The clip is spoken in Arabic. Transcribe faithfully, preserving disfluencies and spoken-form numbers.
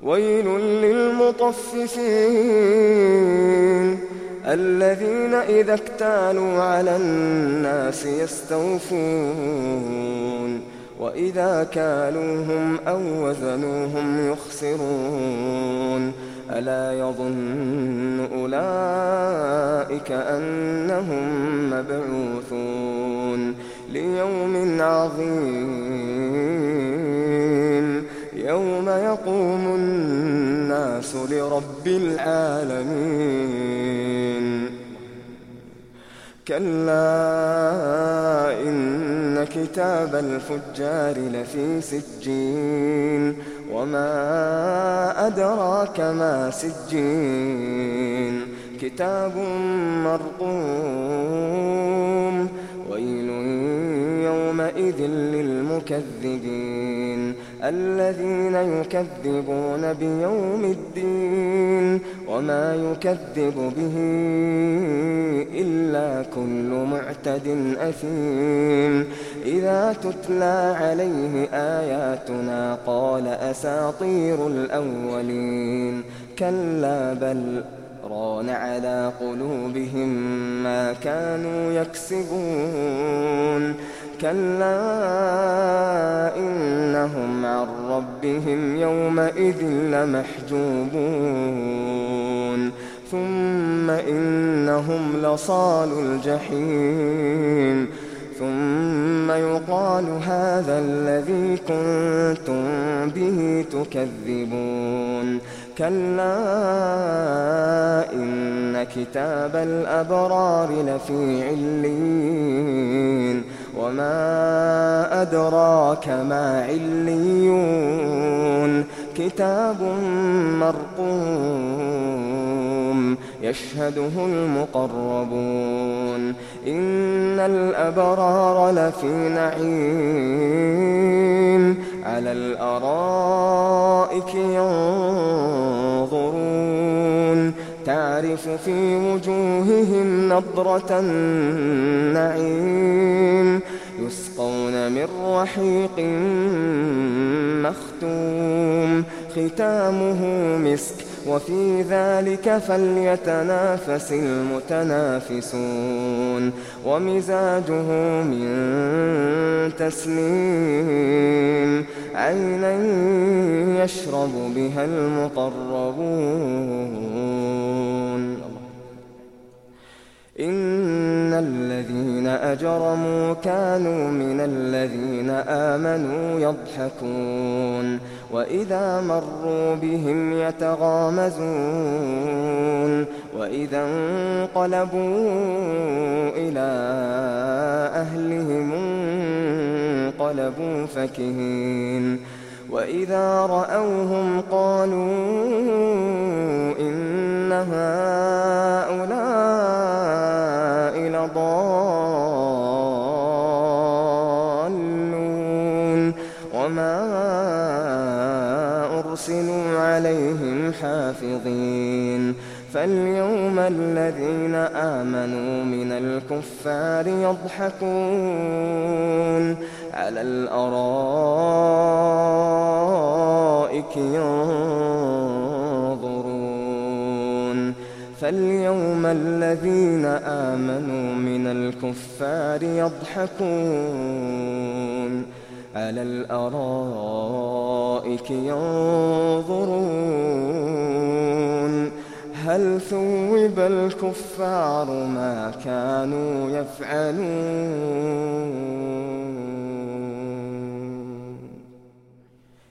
ويل للمطففين الذين إذا اكتالوا على الناس يستوفون وإذا كالوهم أو وزنوهم يخسرون ألا يظن أولئك أنهم مبعوثون ليوم عظيم يوم يقوم الناس لرب العالمين كلا إن كتاب الفجار لفي سجين وما أدراك ما سجين كتاب مرقوم ويل يومئذ للمكذبين الذين يكذبون بيوم الدين وما يكذب به إلا كل معتد أثيم إذا تتلى عليه آياتنا قال أساطير الأولين كلا بل ران على قلوبهم ما كانوا يكسبون كلا إنهم عن ربهم يومئذ لمحجوبون ثم إنهم لصالو الجحيم ثم يقال هذا الذي كنتم به تكذبون كلا إن كتاب الأبرار لفي عليين وما أدراك ما عليون كتاب مرقوم يشهده المقربون إن الأبرار لفي نعيم على الأرائك ينظرون تعرف في وجوههم نضرة النعيم يسقون من رحيق مختوم ختامه مسك وفي ذلك فليتنافس المتنافسون ومزاجه من تسنيم عينا يشرب بها المقربون إن الذين أجرموا كانوا من الذين آمنوا يضحكون وإذا مروا بهم يتغامزون وإذا انقلبوا إلى أهلهم انقلبوا فكهين وإذا رأوهم قالوا إن هؤلاء لضالون وما أرسلوا عليهم حافظين فاليوم الذين آمنوا من الكفار يضحكون على الأرائك ينظرون فاليوم الذين آمنوا من الكفار يضحكون على الأرائك ينظرون هل ثوب الكفار ما كانوا يفعلون